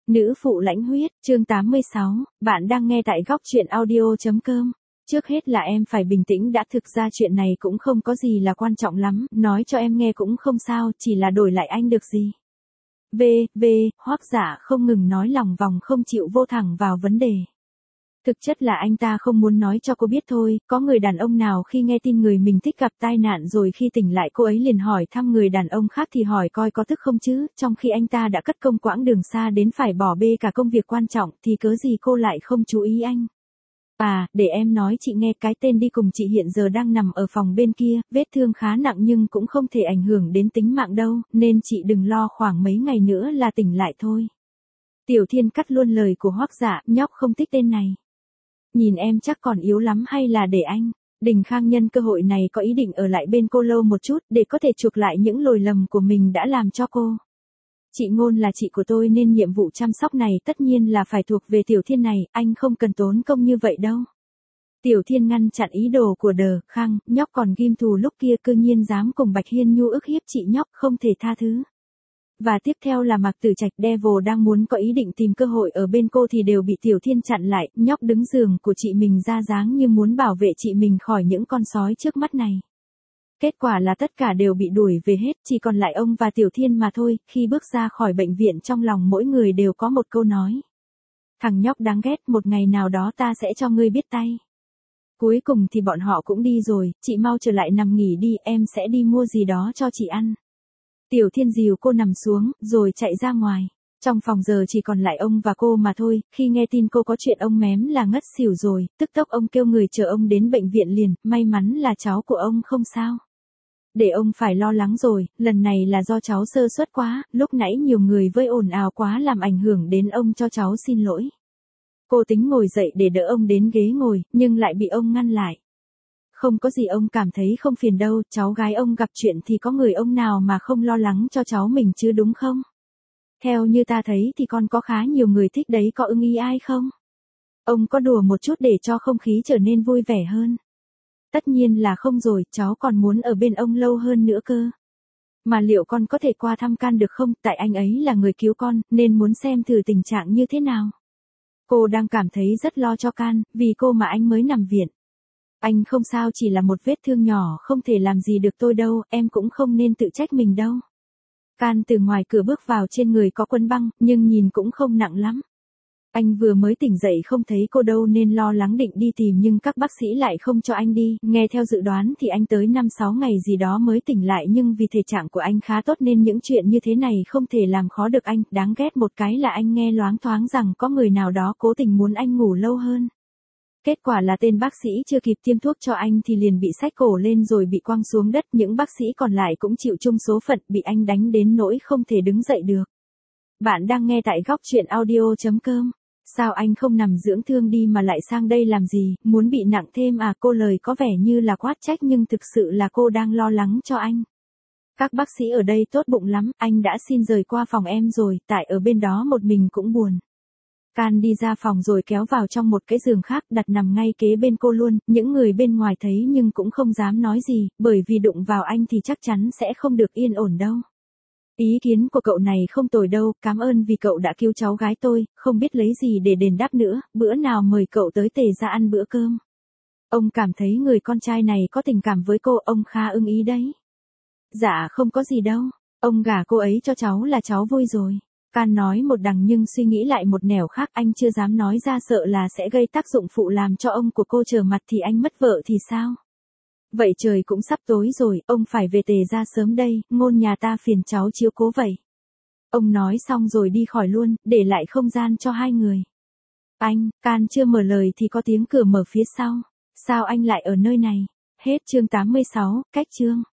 Nữ phụ lãnh huyết, chương 86, bạn đang nghe tại góc truyện audio.com. Trước hết là em phải bình tĩnh đã, thực ra chuyện này cũng không có gì là quan trọng lắm, nói cho em nghe cũng không sao, chỉ là đổi lại anh được gì. Hoắc Dạ không ngừng nói lòng vòng không chịu vô thẳng vào vấn đề. Thực chất là anh ta không muốn nói cho cô biết thôi, có người đàn ông nào khi nghe tin người mình thích gặp tai nạn rồi khi tỉnh lại cô ấy liền hỏi thăm người đàn ông khác thì hỏi coi có tức không chứ, trong khi anh ta đã cất công quãng đường xa đến phải bỏ bê cả công việc quan trọng thì cớ gì cô lại không chú ý anh. À, để em nói chị nghe, cái tên đi cùng chị hiện giờ đang nằm ở phòng bên kia, vết thương khá nặng nhưng cũng không thể ảnh hưởng đến tính mạng đâu, nên chị đừng lo, khoảng mấy ngày nữa là tỉnh lại thôi. Tiểu Thiên cắt luôn lời của Hoắc Dạ, nhóc không thích tên này. Nhìn em chắc còn yếu lắm hay là để anh. Đình Khang nhân cơ hội này có ý định ở lại bên cô lâu một chút để có thể chuộc lại những lỗi lầm của mình đã làm cho cô. Chị Ngôn là chị của tôi nên nhiệm vụ chăm sóc này tất nhiên là phải thuộc về Tiểu Thiên này, anh không cần tốn công như vậy đâu. Tiểu Thiên ngăn chặn ý đồ của Đờ Khang, nhóc còn ghim thù lúc kia cư nhiên dám cùng Bạch Hiên Nhu ức hiếp chị, nhóc không thể tha thứ. Và tiếp theo là Mạc Tử Trạch, Devil đang muốn có ý định tìm cơ hội ở bên cô thì đều bị Tiểu Thiên chặn lại, nhóc đứng giường của chị mình ra dáng như muốn bảo vệ chị mình khỏi những con sói trước mắt này. Kết quả là tất cả đều bị đuổi về hết, chỉ còn lại ông và Tiểu Thiên mà thôi, khi bước ra khỏi bệnh viện trong lòng mỗi người đều có một câu nói. Thằng nhóc đáng ghét, một ngày nào đó ta sẽ cho ngươi biết tay. Cuối cùng thì bọn họ cũng đi rồi, chị mau trở lại nằm nghỉ đi, em sẽ đi mua gì đó cho chị ăn. Tiểu Thiên dìu cô nằm xuống, rồi chạy ra ngoài. Trong phòng giờ chỉ còn lại ông và cô mà thôi, khi nghe tin cô có chuyện ông mém là ngất xỉu rồi, tức tốc ông kêu người chở ông đến bệnh viện liền, may mắn là cháu của ông không sao. Để ông phải lo lắng rồi, lần này là do cháu sơ suất quá, lúc nãy nhiều người vây ồn ào quá làm ảnh hưởng đến ông, cho cháu xin lỗi. Cô tính ngồi dậy để đỡ ông đến ghế ngồi, nhưng lại bị ông ngăn lại. Không có gì, ông cảm thấy không phiền đâu, cháu gái ông gặp chuyện thì có người ông nào mà không lo lắng cho cháu mình chứ đúng không? Theo như ta thấy thì con có khá nhiều người thích đấy, có ưng ý ai không? Ông có đùa một chút để cho không khí trở nên vui vẻ hơn. Tất nhiên là không rồi, cháu còn muốn ở bên ông lâu hơn nữa cơ. Mà liệu con có thể qua thăm Can được không, tại anh ấy là người cứu con, nên muốn xem thử tình trạng như thế nào. Cô đang cảm thấy rất lo cho Can, vì cô mà anh mới nằm viện. Anh không sao, chỉ là một vết thương nhỏ, không thể làm gì được tôi đâu, em cũng không nên tự trách mình đâu. Can từ ngoài cửa bước vào, trên người có quấn băng, nhưng nhìn cũng không nặng lắm. Anh vừa mới tỉnh dậy không thấy cô đâu nên lo lắng định đi tìm nhưng các bác sĩ lại không cho anh đi, nghe theo dự đoán thì anh tới 5-6 ngày gì đó mới tỉnh lại, nhưng vì thể trạng của anh khá tốt nên những chuyện như thế này không thể làm khó được anh, đáng ghét một cái là anh nghe loáng thoáng rằng có người nào đó cố tình muốn anh ngủ lâu hơn. Kết quả là tên bác sĩ chưa kịp tiêm thuốc cho anh thì liền bị xách cổ lên rồi bị quăng xuống đất, những bác sĩ còn lại cũng chịu chung số phận, bị anh đánh đến nỗi không thể đứng dậy được. Bạn đang nghe tại góc truyện audio.com. Sao anh không nằm dưỡng thương đi mà lại sang đây làm gì, muốn bị nặng thêm à? Cô lời có vẻ như là quát trách nhưng thực sự là cô đang lo lắng cho anh. Các bác sĩ ở đây tốt bụng lắm, anh đã xin rời qua phòng em rồi, tại ở bên đó một mình cũng buồn. Can đi ra phòng rồi kéo vào trong một cái giường khác đặt nằm ngay kế bên cô luôn, những người bên ngoài thấy nhưng cũng không dám nói gì, bởi vì đụng vào anh thì chắc chắn sẽ không được yên ổn đâu. Ý kiến của cậu này không tồi đâu, cảm ơn vì cậu đã cứu cháu gái tôi, không biết lấy gì để đền đáp nữa, bữa nào mời cậu tới Tề ra ăn bữa cơm. Ông cảm thấy người con trai này có tình cảm với cô, ông khá ưng ý đấy. Dạ không có gì đâu, ông gả cô ấy cho cháu là cháu vui rồi. Can nói một đằng nhưng suy nghĩ lại một nẻo khác, anh chưa dám nói ra sợ là sẽ gây tác dụng phụ làm cho ông của cô trở mặt thì anh mất vợ thì sao? Vậy trời cũng sắp tối rồi, ông phải về Tề ra sớm đây, Ngôn nhà ta phiền cháu chiếu cố vậy. Ông nói xong rồi đi khỏi luôn, để lại không gian cho hai người. Anh, Can chưa mở lời thì có tiếng cửa mở phía sau. Sao anh lại ở nơi này? Hết chương 86, cách chương.